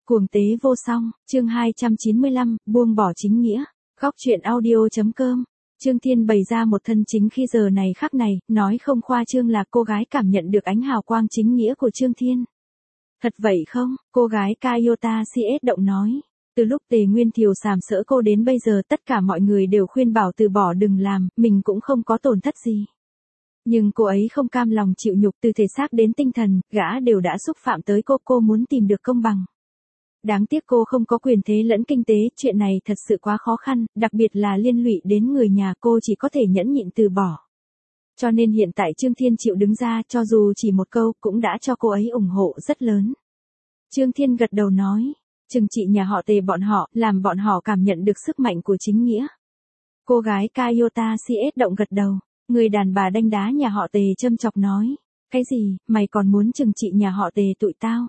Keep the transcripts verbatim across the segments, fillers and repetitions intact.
Cuồng tế vô song, chương hai trăm chín mươi lăm, buông bỏ chính nghĩa. Góc truyện audio.com. Trương Thiên bày ra một thân chính khi giờ này khắc này, nói không khoa trương là cô gái cảm nhận được ánh hào quang chính nghĩa của Trương Thiên. Thật vậy không? Cô gái Kayota xê ét động nói. Từ lúc Tề Nguyên Thiều sàm sỡ cô đến bây giờ tất cả mọi người đều khuyên bảo từ bỏ đừng làm, mình cũng không có tổn thất gì. Nhưng cô ấy không cam lòng chịu nhục từ thể xác đến tinh thần, gã đều đã xúc phạm tới cô, cô muốn tìm được công bằng. Đáng tiếc cô không có quyền thế lẫn kinh tế, chuyện này thật sự quá khó khăn, đặc biệt là liên lụy đến người nhà, cô chỉ có thể nhẫn nhịn từ bỏ. Cho nên hiện tại Trương Thiên chịu đứng ra, cho dù chỉ một câu cũng đã cho cô ấy ủng hộ rất lớn. Trương Thiên gật đầu nói, trừng trị nhà họ Tề bọn họ, làm bọn họ cảm nhận được sức mạnh của chính nghĩa. Cô gái Kayota xê ét động gật đầu, người đàn bà đanh đá nhà họ Tề châm chọc nói, cái gì, mày còn muốn trừng trị nhà họ Tề tụi tao?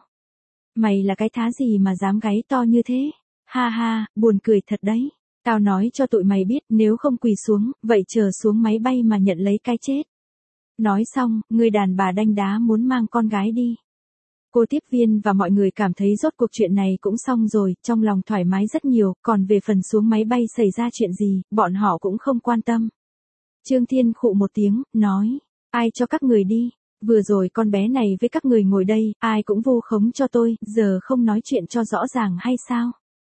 Mày là cái thá gì mà dám gáy to như thế? Ha ha, buồn cười thật đấy. Tao nói cho tụi mày biết, nếu không quỳ xuống, vậy chờ xuống máy bay mà nhận lấy cái chết. Nói xong, người đàn bà đanh đá muốn mang con gái đi. Cô tiếp viên và mọi người cảm thấy rốt cuộc chuyện này cũng xong rồi, trong lòng thoải mái rất nhiều, còn về phần xuống máy bay xảy ra chuyện gì, bọn họ cũng không quan tâm. Trương Thiên khụ một tiếng, nói, ai cho các người đi? Vừa rồi con bé này với các người ngồi đây, ai cũng vu khống cho tôi, giờ không nói chuyện cho rõ ràng hay sao?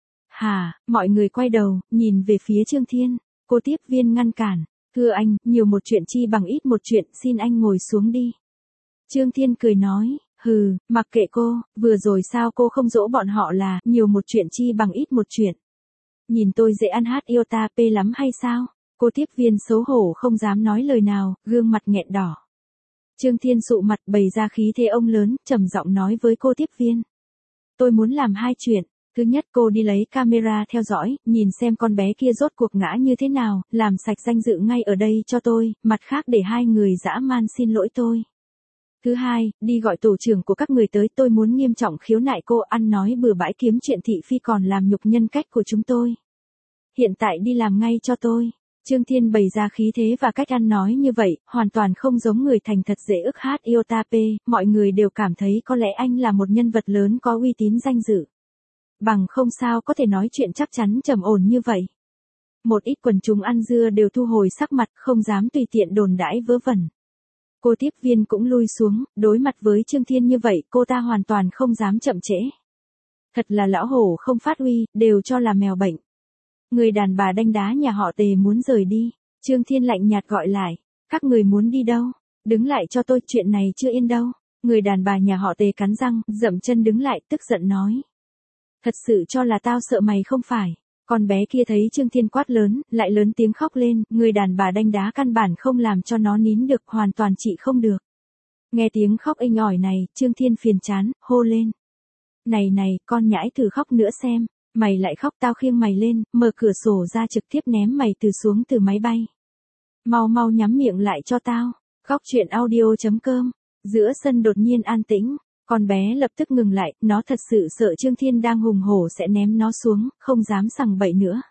Hả, mọi người quay đầu, nhìn về phía Trương Thiên, cô tiếp viên ngăn cản, thưa anh, nhiều một chuyện chi bằng ít một chuyện, xin anh ngồi xuống đi. Trương Thiên cười nói, hừ, mặc kệ cô, vừa rồi sao cô không dỗ bọn họ là, nhiều một chuyện chi bằng ít một chuyện. Nhìn tôi dễ ăn hát yêu ta pê lắm hay sao? Cô tiếp viên xấu hổ không dám nói lời nào, gương mặt nghẹn đỏ. Trương Thiên sụ mặt bày ra khí thế ông lớn, trầm giọng nói với cô tiếp viên. Tôi muốn làm hai chuyện. Thứ nhất, cô đi lấy camera theo dõi, nhìn xem con bé kia rốt cuộc ngã như thế nào, làm sạch danh dự ngay ở đây cho tôi, mặt khác để hai người dã man xin lỗi tôi. Thứ hai, đi gọi tổ trưởng của các người tới, tôi muốn nghiêm trọng khiếu nại cô ăn nói bừa bãi kiếm chuyện thị phi còn làm nhục nhân cách của chúng tôi. Hiện tại đi làm ngay cho tôi. Trương Thiên bày ra khí thế và cách ăn nói như vậy, hoàn toàn không giống người thành thật dễ ức hát yêu ta pê, mọi người đều cảm thấy có lẽ anh là một nhân vật lớn có uy tín danh dự. Bằng không sao có thể nói chuyện chắc chắn trầm ổn như vậy. Một ít quần chúng ăn dưa đều thu hồi sắc mặt, không dám tùy tiện đồn đãi vớ vẩn. Cô tiếp viên cũng lui xuống, đối mặt với Trương Thiên như vậy, cô ta hoàn toàn không dám chậm trễ. Thật là lão hổ không phát uy, đều cho là mèo bệnh. Người đàn bà đanh đá nhà họ Tề muốn rời đi, Trương Thiên lạnh nhạt gọi lại, các người muốn đi đâu? Đứng lại cho tôi, chuyện này chưa yên đâu. Người đàn bà nhà họ Tề cắn răng, dậm chân đứng lại, tức giận nói. Thật sự cho là tao sợ mày không phải. Con bé kia thấy Trương Thiên quát lớn, lại lớn tiếng khóc lên, người đàn bà đanh đá căn bản không làm cho nó nín được, hoàn toàn trị không được. Nghe tiếng khóc inh ỏi này, Trương Thiên phiền chán, hô lên. Này này, con nhãi thử khóc nữa xem. Mày lại khóc tao khiêng mày lên, mở cửa sổ ra trực tiếp ném mày từ xuống từ máy bay. Mau mau nhắm miệng lại cho tao. Góc truyện audio.com. Giữa sân đột nhiên an tĩnh, con bé lập tức ngừng lại, nó thật sự sợ Trương Thiên đang hùng hổ sẽ ném nó xuống, không dám sằng bậy nữa.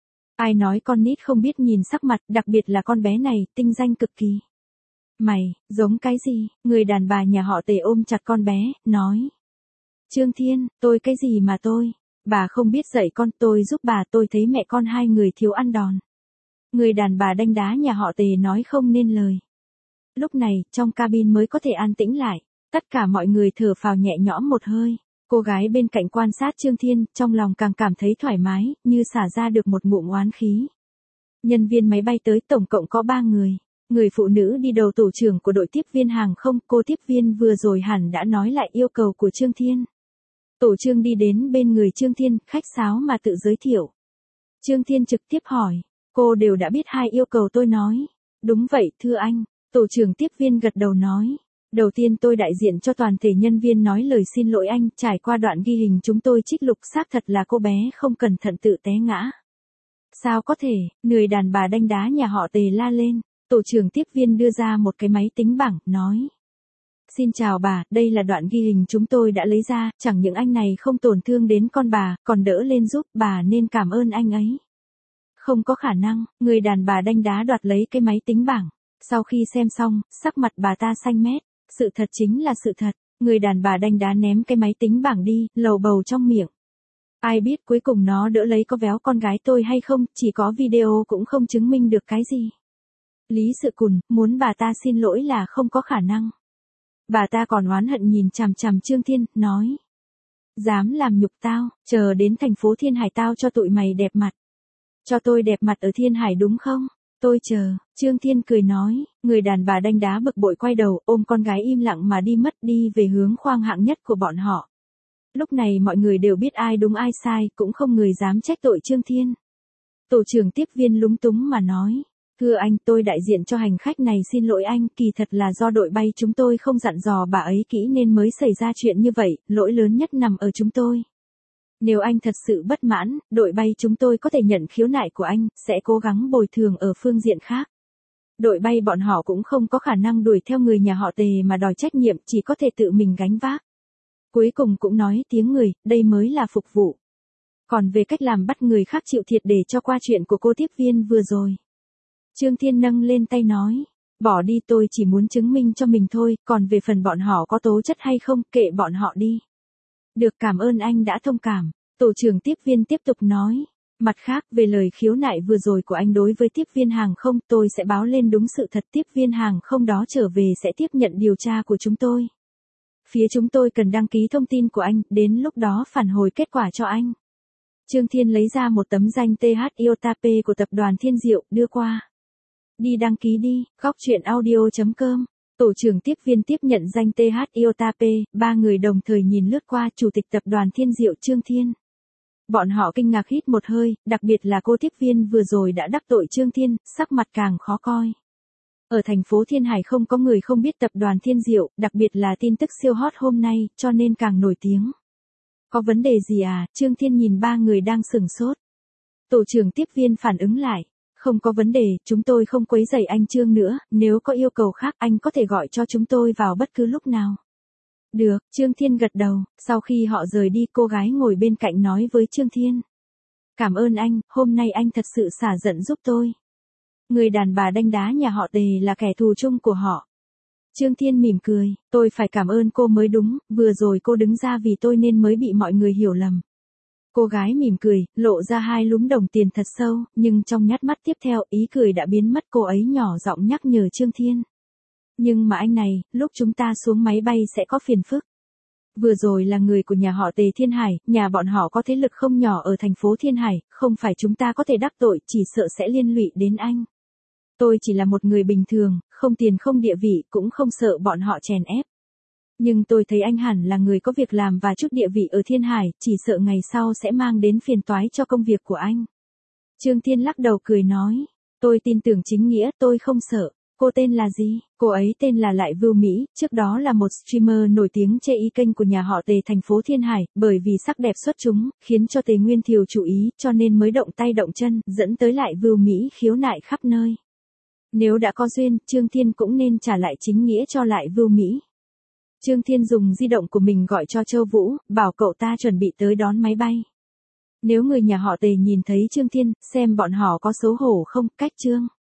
Ai nói con nít không biết nhìn sắc mặt, đặc biệt là con bé này, tinh danh cực kỳ. Mày, giống cái gì? Người đàn bà nhà họ Tề ôm chặt con bé, nói. Trương Thiên, tôi cái gì mà tôi? Bà không biết dạy con, tôi giúp bà, tôi thấy mẹ con hai người thiếu ăn đòn. Người đàn bà đanh đá nhà họ Tề nói không nên lời. Lúc này, trong cabin mới có thể an tĩnh lại, tất cả mọi người thở phào nhẹ nhõm một hơi. Cô gái bên cạnh quan sát Trương Thiên, trong lòng càng cảm thấy thoải mái, như xả ra được một ngụm oán khí. Nhân viên máy bay tới tổng cộng có ba người. Người phụ nữ đi đầu tổ trưởng của đội tiếp viên hàng không, cô tiếp viên vừa rồi hẳn đã nói lại yêu cầu của Trương Thiên. Tổ Trương đi đến bên người Trương Thiên, khách sáo mà tự giới thiệu. Trương Thiên trực tiếp hỏi, cô đều đã biết hai yêu cầu tôi nói. Đúng vậy, thưa anh. Tổ trưởng tiếp viên gật đầu nói. Đầu tiên tôi đại diện cho toàn thể nhân viên nói lời xin lỗi anh, trải qua đoạn ghi hình chúng tôi trích lục xác thật là cô bé không cẩn thận tự té ngã. Sao có thể, người đàn bà đanh đá nhà họ Tề la lên. Tổ trưởng tiếp viên đưa ra một cái máy tính bảng, nói. Xin chào bà, đây là đoạn ghi hình chúng tôi đã lấy ra, chẳng những anh này không tổn thương đến con bà, còn đỡ lên giúp bà nên cảm ơn anh ấy. Không có khả năng, người đàn bà đanh đá đoạt lấy cái máy tính bảng. Sau khi xem xong, sắc mặt bà ta xanh mét. Sự thật chính là sự thật, người đàn bà đanh đá ném cái máy tính bảng đi, lầu bầu trong miệng. Ai biết cuối cùng nó đỡ lấy có véo con gái tôi hay không, chỉ có video cũng không chứng minh được cái gì. Lý Sự Cùn, muốn bà ta xin lỗi là không có khả năng. Bà ta còn oán hận nhìn chằm chằm Trương Thiên, nói. Dám làm nhục tao, chờ đến thành phố Thiên Hải tao cho tụi mày đẹp mặt. Cho tôi đẹp mặt ở Thiên Hải đúng không? Tôi chờ, Trương Thiên cười nói, người đàn bà đanh đá bực bội quay đầu ôm con gái im lặng mà đi mất đi về hướng khoang hạng nhất của bọn họ. Lúc này mọi người đều biết ai đúng ai sai, cũng không người dám trách tội Trương Thiên. Tổ trưởng tiếp viên lúng túng mà nói, thưa anh, tôi đại diện cho hành khách này xin lỗi anh, kỳ thật là do đội bay chúng tôi không dặn dò bà ấy kỹ nên mới xảy ra chuyện như vậy, lỗi lớn nhất nằm ở chúng tôi. Nếu anh thật sự bất mãn, đội bay chúng tôi có thể nhận khiếu nại của anh, sẽ cố gắng bồi thường ở phương diện khác. Đội bay bọn họ cũng không có khả năng đuổi theo người nhà họ Tề mà đòi trách nhiệm, chỉ có thể tự mình gánh vác. Cuối cùng cũng nói tiếng người, đây mới là phục vụ. Còn về cách làm bắt người khác chịu thiệt để cho qua chuyện của cô tiếp viên vừa rồi. Trương Thiên nâng lên tay nói, bỏ đi, tôi chỉ muốn chứng minh cho mình thôi, còn về phần bọn họ có tố chất hay không, kệ bọn họ đi. Được, cảm ơn anh đã thông cảm. Tổ trưởng tiếp viên tiếp tục nói. Mặt khác, về lời khiếu nại vừa rồi của anh đối với tiếp viên hàng không, tôi sẽ báo lên đúng sự thật, tiếp viên hàng không đó trở về sẽ tiếp nhận điều tra của chúng tôi. Phía chúng tôi cần đăng ký thông tin của anh, đến lúc đó phản hồi kết quả cho anh. Trương Thiên lấy ra một tấm danh tê hát i o t a p của tập đoàn Thiên Diệu, đưa qua. Đi đăng ký đi, góc truyện audio chấm com. Tổ trưởng tiếp viên tiếp nhận danh tê hát i o t a p, ba người đồng thời nhìn lướt qua chủ tịch tập đoàn Thiên Diệu Trương Thiên. Bọn họ kinh ngạc hít một hơi, đặc biệt là cô tiếp viên vừa rồi đã đắc tội Trương Thiên, sắc mặt càng khó coi. Ở thành phố Thiên Hải không có người không biết tập đoàn Thiên Diệu, đặc biệt là tin tức siêu hot hôm nay, cho nên càng nổi tiếng. Có vấn đề gì à? Trương Thiên nhìn ba người đang sửng sốt. Tổ trưởng tiếp viên phản ứng lại. Không có vấn đề, chúng tôi không quấy rầy anh Trương nữa, nếu có yêu cầu khác anh có thể gọi cho chúng tôi vào bất cứ lúc nào. Được, Trương Thiên gật đầu, sau khi họ rời đi cô gái ngồi bên cạnh nói với Trương Thiên. Cảm ơn anh, hôm nay anh thật sự xả giận giúp tôi. Người đàn bà đanh đá nhà họ Tề là kẻ thù chung của họ. Trương Thiên mỉm cười, tôi phải cảm ơn cô mới đúng, vừa rồi cô đứng ra vì tôi nên mới bị mọi người hiểu lầm. Cô gái mỉm cười, lộ ra hai lúm đồng tiền thật sâu, nhưng trong nhát mắt tiếp theo, ý cười đã biến mất, cô ấy nhỏ giọng nhắc nhở Trương Thiên. Nhưng mà anh này, lúc chúng ta xuống máy bay sẽ có phiền phức. Vừa rồi là người của nhà họ Tề Thiên Hải, nhà bọn họ có thế lực không nhỏ ở thành phố Thiên Hải, không phải chúng ta có thể đắc tội, chỉ sợ sẽ liên lụy đến anh. Tôi chỉ là một người bình thường, không tiền không địa vị, cũng không sợ bọn họ chèn ép. Nhưng tôi thấy anh hẳn là người có việc làm và chút địa vị ở Thiên Hải, chỉ sợ ngày sau sẽ mang đến phiền toái cho công việc của anh. Trương Thiên lắc đầu cười nói, tôi tin tưởng chính nghĩa, tôi không sợ. Cô tên là gì? Cô ấy tên là Lại Vưu Mỹ, trước đó là một streamer nổi tiếng chê ý kênh của nhà họ Tề thành phố Thiên Hải, bởi vì sắc đẹp xuất chúng, khiến cho Tề Nguyên Thiều chú ý, cho nên mới động tay động chân, dẫn tới Lại Vưu Mỹ khiếu nại khắp nơi. Nếu đã có duyên, Trương Thiên cũng nên trả lại chính nghĩa cho Lại Vưu Mỹ. Trương Thiên dùng di động của mình gọi cho Châu Vũ, bảo cậu ta chuẩn bị tới đón máy bay. Nếu người nhà họ Tề nhìn thấy Trương Thiên, xem bọn họ có xấu hổ không, cách Trương